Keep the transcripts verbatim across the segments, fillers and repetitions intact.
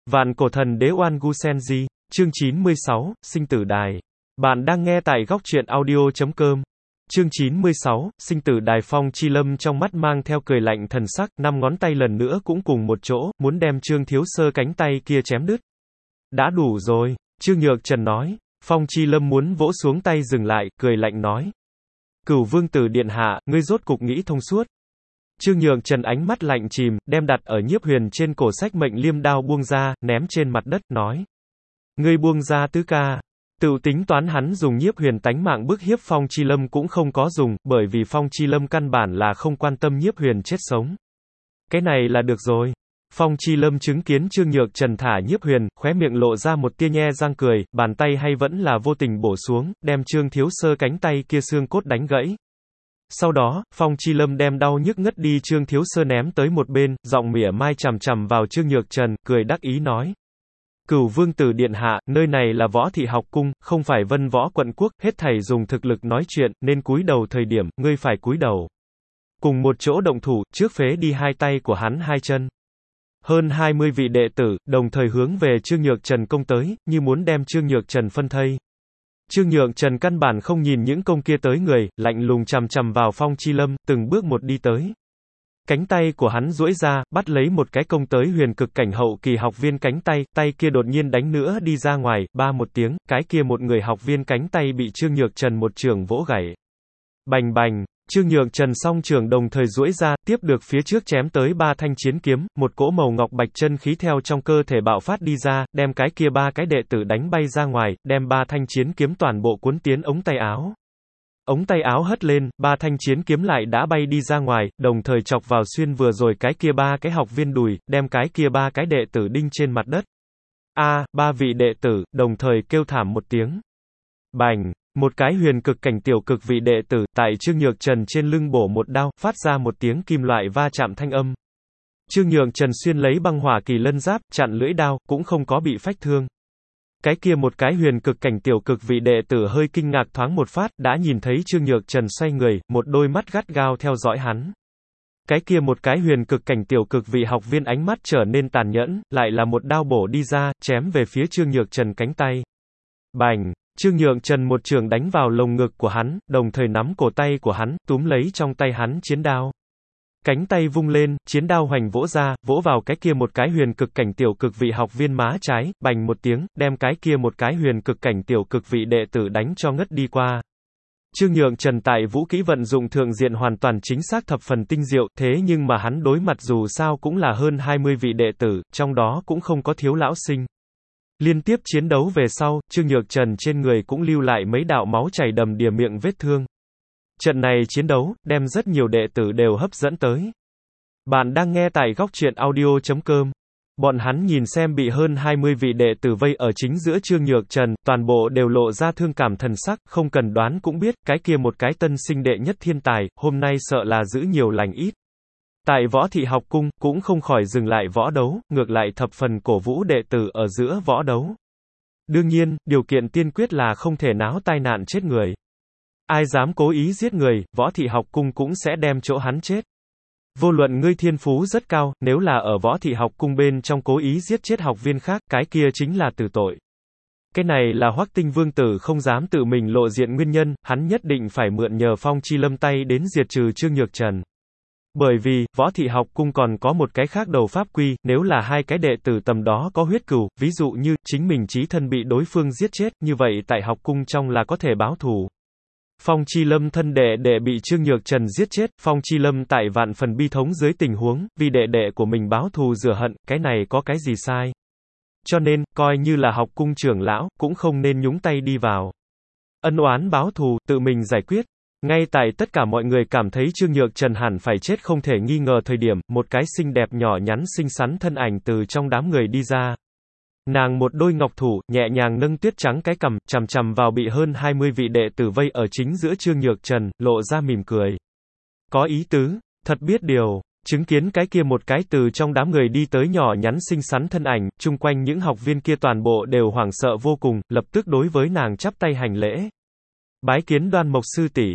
Vạn cổ thần đế Oan Gu Senji, chương chín mươi sáu, sinh tử đài. Bạn đang nghe tại góc truyện audio chấm com. Chương chín mươi sáu, sinh tử đài. Phong Chi Lâm trong mắt mang theo cười lạnh thần sắc, năm ngón tay lần nữa cũng cùng một chỗ, muốn đem Trương Thiếu Sơ cánh tay kia chém đứt. Đã đủ rồi, Trương Nhược Trần nói. Phong Chi Lâm muốn vỗ xuống tay dừng lại, cười lạnh nói. Cửu Vương Tử Điện Hạ, ngươi rốt cục nghĩ thông suốt. Trương Nhược Trần ánh mắt lạnh chìm, đem đặt ở Nhiếp Huyền trên cổ sách mệnh liêm đao buông ra, ném trên mặt đất, nói. Ngươi buông ra tứ ca. Tự tính toán hắn dùng Nhiếp Huyền tánh mạng bức hiếp Phong Chi Lâm cũng không có dùng, bởi vì Phong Chi Lâm căn bản là không quan tâm Nhiếp Huyền chết sống. Cái này là được rồi. Phong Chi Lâm chứng kiến Trương Nhược Trần thả Nhiếp Huyền, khóe miệng lộ ra một tia nhe răng cười, bàn tay hay vẫn là vô tình bổ xuống, đem Trương Thiếu Sơ cánh tay kia xương cốt đánh gãy. Sau đó, Phong Chi Lâm đem đau nhức ngất đi Trương Thiếu Sơ ném tới một bên, giọng mỉa mai chằm chằm vào Trương Nhược Trần, cười đắc ý nói. Cửu Vương Tử Điện Hạ, nơi này là Võ Thị Học Cung, không phải Vân Võ Quận Quốc, hết thảy dùng thực lực nói chuyện, nên cúi đầu thời điểm, ngươi phải cúi đầu. Cùng một chỗ động thủ, trước phế đi hai tay của hắn hai chân. Hơn hai mươi vị đệ tử, đồng thời hướng về Trương Nhược Trần công tới, như muốn đem Trương Nhược Trần phân thây. Trương Nhược Trần căn bản không nhìn những công kia tới người, lạnh lùng chằm chằm vào Phong Chi Lâm, từng bước một đi tới. Cánh tay của hắn duỗi ra, bắt lấy một cái công tới huyền cực cảnh hậu kỳ học viên cánh tay, tay kia đột nhiên đánh nữa đi ra ngoài, ba một tiếng, cái kia một người học viên cánh tay bị Trương Nhược Trần một trường vỗ gãy. Bành bành, Trương Nhược Trần song trường đồng thời duỗi ra, tiếp được phía trước chém tới ba thanh chiến kiếm, một cỗ màu ngọc bạch chân khí theo trong cơ thể bạo phát đi ra, đem cái kia ba cái đệ tử đánh bay ra ngoài, đem ba thanh chiến kiếm toàn bộ cuốn tiến ống tay áo. Ống tay áo hất lên, ba thanh chiến kiếm lại đã bay đi ra ngoài, đồng thời chọc vào xuyên vừa rồi cái kia ba cái học viên đùi, đem cái kia ba cái đệ tử đinh trên mặt đất. A, ba vị đệ tử, đồng thời kêu thảm một tiếng. Bành, một cái huyền cực cảnh tiểu cực vị đệ tử, tại Trương Nhược Trần trên lưng bổ một đao, phát ra một tiếng kim loại va chạm thanh âm. Trương Nhược Trần xuyên lấy băng hỏa kỳ lân giáp, chặn lưỡi đao, cũng không có bị phách thương. Cái kia một cái huyền cực cảnh tiểu cực vị đệ tử hơi kinh ngạc thoáng một phát, đã nhìn thấy Trương Nhược Trần xoay người, một đôi mắt gắt gao theo dõi hắn. Cái kia một cái huyền cực cảnh tiểu cực vị học viên ánh mắt trở nên tàn nhẫn, lại là một đao bổ đi ra, chém về phía Trương Nhược Trần cánh tay. Bành! Trương Nhược Trần một trường đánh vào lồng ngực của hắn, đồng thời nắm cổ tay của hắn, túm lấy trong tay hắn chiến đao. Cánh tay vung lên, chiến đao hoành vỗ ra, vỗ vào cái kia một cái huyền cực cảnh tiểu cực vị học viên má trái, bành một tiếng, đem cái kia một cái huyền cực cảnh tiểu cực vị đệ tử đánh cho ngất đi qua. Trương Nhược Trần tại vũ kỹ vận dụng thượng diện hoàn toàn chính xác thập phần tinh diệu, thế nhưng mà hắn đối mặt dù sao cũng là hơn hai mươi vị đệ tử, trong đó cũng không có thiếu lão sinh. Liên tiếp chiến đấu về sau, Trương Nhược Trần trên người cũng lưu lại mấy đạo máu chảy đầm đìa miệng vết thương. Trận này chiến đấu, đem rất nhiều đệ tử đều hấp dẫn tới. Bạn đang nghe tại góc truyện audio chấm com. Bọn hắn nhìn xem bị hơn hai mươi vị đệ tử vây ở chính giữa Trương Nhược Trần, toàn bộ đều lộ ra thương cảm thần sắc, không cần đoán cũng biết, cái kia một cái tân sinh đệ nhất thiên tài, hôm nay sợ là giữ nhiều lành ít. Tại Võ Thị Học Cung, cũng không khỏi dừng lại võ đấu, ngược lại thập phần cổ vũ đệ tử ở giữa võ đấu. Đương nhiên, điều kiện tiên quyết là không thể náo tai nạn chết người. Ai dám cố ý giết người, Võ Thị Học Cung cũng sẽ đem chỗ hắn chết. Vô luận ngươi thiên phú rất cao, nếu là ở Võ Thị Học Cung bên trong cố ý giết chết học viên khác, cái kia chính là tử tội. Cái này là Hoắc Tinh Vương Tử không dám tự mình lộ diện nguyên nhân, hắn nhất định phải mượn nhờ Phong Chi Lâm tay đến diệt trừ Trương Nhược Trần. Bởi vì, Võ Thị Học Cung còn có một cái khác đầu pháp quy, nếu là hai cái đệ tử tầm đó có huyết cừu, ví dụ như, chính mình chí thân bị đối phương giết chết, như vậy tại học cung trong là có thể báo thù. Phong Chi Lâm thân đệ đệ bị Trương Nhược Trần giết chết, Phong Chi Lâm tại vạn phần bi thống dưới tình huống, vì đệ đệ của mình báo thù rửa hận, cái này có cái gì sai. Cho nên, coi như là học cung trưởng lão, cũng không nên nhúng tay đi vào. Ân oán báo thù, tự mình giải quyết. Ngay tại tất cả mọi người cảm thấy Trương Nhược Trần hẳn phải chết không thể nghi ngờ thời điểm, một cái xinh đẹp nhỏ nhắn xinh xắn thân ảnh từ trong đám người đi ra. Nàng một đôi ngọc thủ, nhẹ nhàng nâng tuyết trắng cái cằm, chằm chằm vào bị hơn hai mươi vị đệ tử vây ở chính giữa Trương Nhược Trần, lộ ra mỉm cười. Có ý tứ, thật biết điều, chứng kiến cái kia một cái từ trong đám người đi tới nhỏ nhắn xinh xắn thân ảnh, chung quanh những học viên kia toàn bộ đều hoảng sợ vô cùng, lập tức đối với nàng chắp tay hành lễ. Bái kiến Đoan Mộc sư tỷ.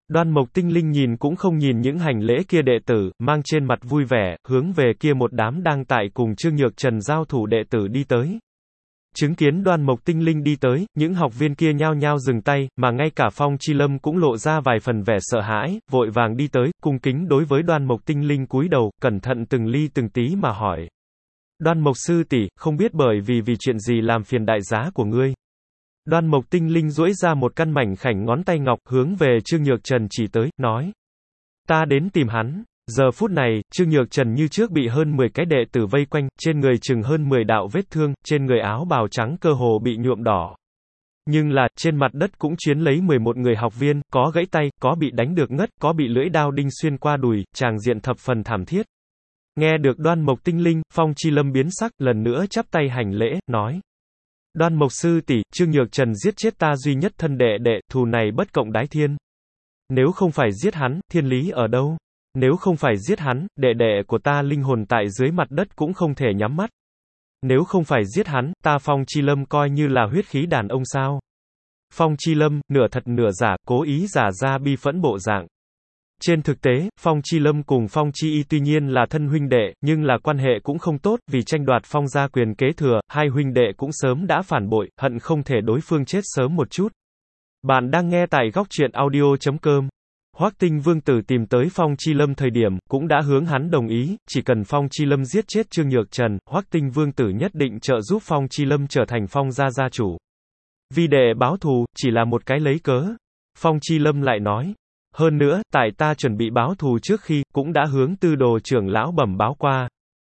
Đoan Mộc Tinh Linh nhìn cũng không nhìn những hành lễ kia đệ tử, mang trên mặt vui vẻ, hướng về kia một đám đang tại cùng Trương Nhược Trần giao thủ đệ tử đi tới. Chứng kiến Đoan Mộc Tinh Linh đi tới, những học viên kia nhao nhao dừng tay, mà ngay cả Phong Chi Lâm cũng lộ ra vài phần vẻ sợ hãi, vội vàng đi tới, cung kính đối với Đoan Mộc Tinh Linh cúi đầu, cẩn thận từng ly từng tí mà hỏi. Đoan Mộc sư tỷ, không biết bởi vì vì chuyện gì làm phiền đại giá của ngươi. Đoan Mộc Tinh Linh duỗi ra một căn mảnh khảnh ngón tay ngọc, hướng về Trương Nhược Trần chỉ tới, nói. Ta đến tìm hắn. Giờ phút này, Trương Nhược Trần như trước bị hơn mười cái đệ tử vây quanh, trên người chừng hơn mười đạo vết thương, trên người áo bào trắng cơ hồ bị nhuộm đỏ. Nhưng là, trên mặt đất cũng chuyến lấy mười một người học viên, có gãy tay, có bị đánh được ngất, có bị lưỡi đao đinh xuyên qua đùi, tràng diện thập phần thảm thiết. Nghe được Đoan Mộc Tinh Linh, Phong Chi Lâm biến sắc, lần nữa chắp tay hành lễ, nói. Đoan Mộc sư tỷ, Trương Nhược Trần giết chết ta duy nhất thân đệ đệ, thù này bất cộng đái thiên. Nếu không phải giết hắn, thiên lý ở đâu? Nếu không phải giết hắn, đệ đệ của ta linh hồn tại dưới mặt đất cũng không thể nhắm mắt. Nếu không phải giết hắn, ta Phong Chi Lâm coi như là huyết khí đàn ông sao? Phong Chi Lâm, nửa thật nửa giả, cố ý giả ra bi phẫn bộ dạng. Trên thực tế, Phong Chi Lâm cùng Phong Chi Y tuy nhiên là thân huynh đệ, nhưng là quan hệ cũng không tốt, vì tranh đoạt Phong gia quyền kế thừa, hai huynh đệ cũng sớm đã phản bội, hận không thể đối phương chết sớm một chút. Bạn đang nghe tại góc truyện audio chấm com. Hoắc Tinh Vương tử tìm tới Phong Chi Lâm thời điểm, cũng đã hướng hắn đồng ý, chỉ cần Phong Chi Lâm giết chết Trương Nhược Trần, Hoắc Tinh Vương tử nhất định trợ giúp Phong Chi Lâm trở thành Phong gia gia chủ. Vì để báo thù, chỉ là một cái lấy cớ. Phong Chi Lâm lại nói. Hơn nữa, tại ta chuẩn bị báo thù trước khi, cũng đã hướng Tư Đồ trưởng lão bẩm báo qua.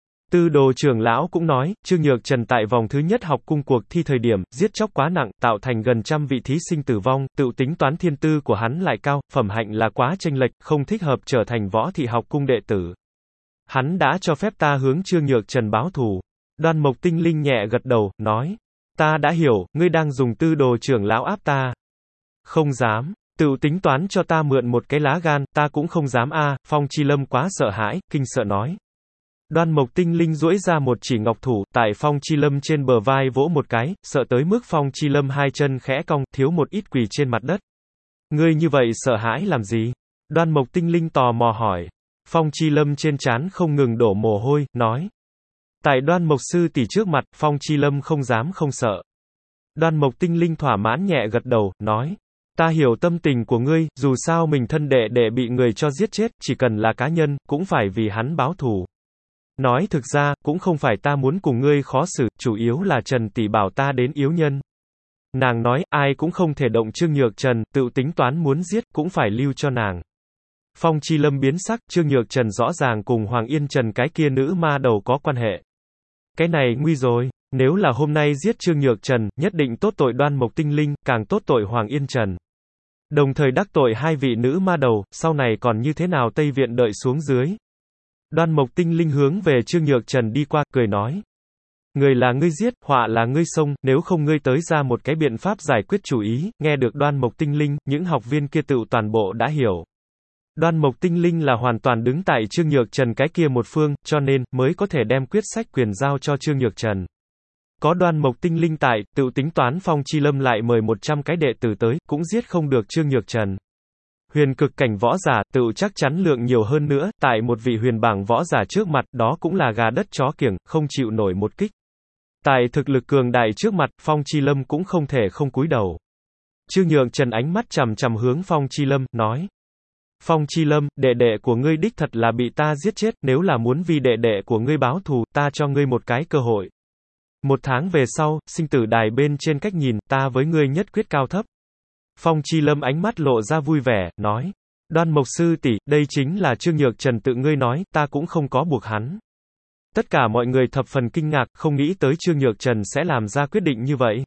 Tư Đồ trưởng lão cũng nói, Trương Nhược Trần tại vòng thứ nhất học cung cuộc thi thời điểm, giết chóc quá nặng, tạo thành gần trăm vị thí sinh tử vong, tự tính toán thiên tư của hắn lại cao, phẩm hạnh là quá chênh lệch, không thích hợp trở thành võ thị học cung đệ tử. Hắn đã cho phép ta hướng Trương Nhược Trần báo thù. Đoan Mộc Tinh Linh nhẹ gật đầu, nói, ta đã hiểu, ngươi đang dùng Tư Đồ trưởng lão áp ta. Không dám. Tự tính toán cho ta mượn một cái lá gan, ta cũng không dám a. Phong Chi Lâm quá sợ hãi, kinh sợ nói. Đoan Mộc Tinh Linh duỗi ra một chỉ ngọc thủ, tại Phong Chi Lâm trên bờ vai vỗ một cái, sợ tới mức Phong Chi Lâm hai chân khẽ cong, thiếu một ít quỳ trên mặt đất. Ngươi như vậy sợ hãi làm gì? Đoan Mộc Tinh Linh tò mò hỏi. Phong Chi Lâm trên trán không ngừng đổ mồ hôi, nói. Tại Đoan Mộc sư tỷ trước mặt, Phong Chi Lâm không dám không sợ. Đoan Mộc Tinh Linh thỏa mãn nhẹ gật đầu, nói. Ta hiểu tâm tình của ngươi, dù sao mình thân đệ đệ bị người cho giết chết, chỉ cần là cá nhân, cũng phải vì hắn báo thù. Nói thực ra, cũng không phải ta muốn cùng ngươi khó xử, chủ yếu là Trần tỷ bảo ta đến yếu nhân. Nàng nói, ai cũng không thể động Trương Nhược Trần, tự tính toán muốn giết, cũng phải lưu cho nàng. Phong Chi Lâm biến sắc, Trương Nhược Trần rõ ràng cùng Hoàng Yên Trần cái kia nữ ma đầu có quan hệ. Cái này nguy rồi. Nếu là hôm nay giết Trương Nhược Trần, nhất định tốt tội Đoan Mộc Tinh Linh, càng tốt tội Hoàng Yên Trần. Đồng thời đắc tội hai vị nữ ma đầu, sau này còn như thế nào Tây Viện đợi xuống dưới. Đoan Mộc Tinh Linh hướng về Trương Nhược Trần đi qua, cười nói. Người là ngươi giết, họa là ngươi xông, nếu không ngươi tới ra một cái biện pháp giải quyết chủ ý. Nghe được Đoan Mộc Tinh Linh, những học viên kia tự toàn bộ đã hiểu. Đoan Mộc Tinh Linh là hoàn toàn đứng tại Trương Nhược Trần cái kia một phương, cho nên, mới có thể đem quyết sách quyền giao cho Trương Nhược Trần. Có Đoan Mộc Tinh Linh tại, tự tính toán Phong Chi Lâm lại mời một trăm cái đệ tử tới, cũng giết không được Trương Nhược Trần. Huyền cực cảnh võ giả, tự chắc chắn lượng nhiều hơn nữa, tại một vị huyền bảng võ giả trước mặt, đó cũng là gà đất chó kiểng, không chịu nổi một kích. Tại thực lực cường đại trước mặt, Phong Chi Lâm cũng không thể không cúi đầu. Trương Nhược Trần ánh mắt chằm chằm hướng Phong Chi Lâm, nói. Phong Chi Lâm, đệ đệ của ngươi đích thật là bị ta giết chết, nếu là muốn vì đệ đệ của ngươi báo thù, ta cho ngươi một cái cơ hội. Một tháng về sau, sinh tử đài bên trên cách nhìn, ta với ngươi nhất quyết cao thấp. Phong Chi Lâm ánh mắt lộ ra vui vẻ, nói. Đoan Mộc sư tỷ, đây chính là Trương Nhược Trần tự ngươi nói, ta cũng không có buộc hắn. Tất cả mọi người thập phần kinh ngạc, không nghĩ tới Trương Nhược Trần sẽ làm ra quyết định như vậy.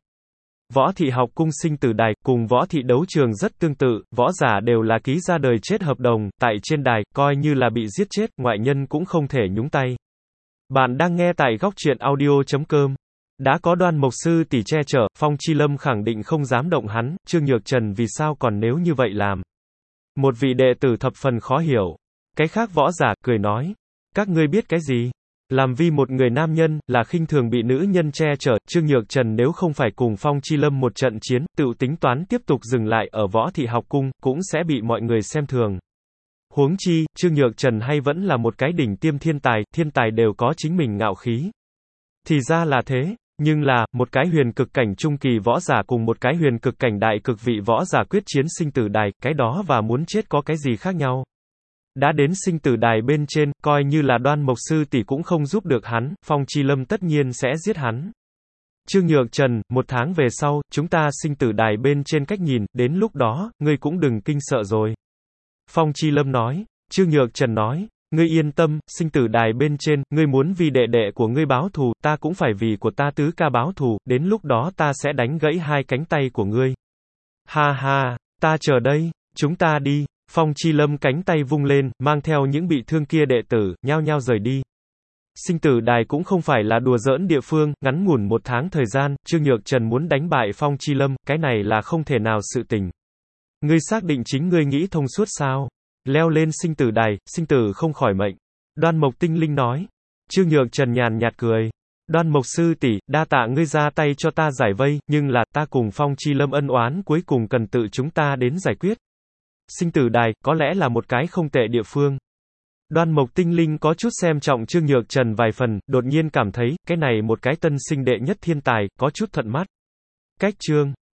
Võ thị học cung sinh tử đài, cùng võ thị đấu trường rất tương tự, võ giả đều là ký ra đời chết hợp đồng, tại trên đài, coi như là bị giết chết, ngoại nhân cũng không thể nhúng tay. Bạn đang nghe tại góc truyện audio chấm com. Đã có Đoan Mộc sư tỷ che chở, Phong Chi Lâm khẳng định không dám động hắn, Trương Nhược Trần vì sao còn nếu như vậy làm. Một vị đệ tử thập phần khó hiểu. Cái khác võ giả, cười nói. Các ngươi biết cái gì? Làm vì một người nam nhân, là khinh thường bị nữ nhân che chở, Trương Nhược Trần nếu không phải cùng Phong Chi Lâm một trận chiến, tự tính toán tiếp tục dừng lại ở Võ Thị học cung, cũng sẽ bị mọi người xem thường. Huống chi, Trương Nhược Trần hay vẫn là một cái đỉnh tiêm thiên tài, thiên tài đều có chính mình ngạo khí. Thì ra là thế, nhưng là, một cái huyền cực cảnh trung kỳ võ giả cùng một cái huyền cực cảnh đại cực vị võ giả quyết chiến sinh tử đài, cái đó và muốn chết có cái gì khác nhau. Đã đến sinh tử đài bên trên, coi như là Đoan Mộc sư tỷ cũng không giúp được hắn, Phong Chi Lâm tất nhiên sẽ giết hắn. Trương Nhược Trần, một tháng về sau, chúng ta sinh tử đài bên trên cách nhìn, đến lúc đó, ngươi cũng đừng kinh sợ rồi. Phong Chi Lâm nói. Trương Nhược Trần nói, ngươi yên tâm, sinh tử đài bên trên, ngươi muốn vì đệ đệ của ngươi báo thù, ta cũng phải vì của ta tứ ca báo thù, đến lúc đó ta sẽ đánh gãy hai cánh tay của ngươi. Ha ha, ta chờ đây, chúng ta đi. Phong Chi Lâm cánh tay vung lên, mang theo những bị thương kia đệ tử, nhao nhao rời đi. Sinh tử đài cũng không phải là đùa giỡn địa phương, ngắn ngủn một tháng thời gian, Trương Nhược Trần muốn đánh bại Phong Chi Lâm, cái này là không thể nào sự tình. Ngươi xác định chính ngươi nghĩ thông suốt sao? Leo lên sinh tử đài, sinh tử không khỏi mệnh. Đoan Mộc Tinh Linh nói. Trương Nhược Trần nhàn nhạt cười. Đoan Mộc sư tỷ, đa tạ ngươi ra tay cho ta giải vây, nhưng là, ta cùng Phong Chi Lâm ân oán cuối cùng cần tự chúng ta đến giải quyết. Sinh tử đài, có lẽ là một cái không tệ địa phương. Đoan Mộc Tinh Linh có chút xem trọng Trương Nhược Trần vài phần, đột nhiên cảm thấy, cái này một cái tân sinh đệ nhất thiên tài, có chút thuận mắt. Cách chương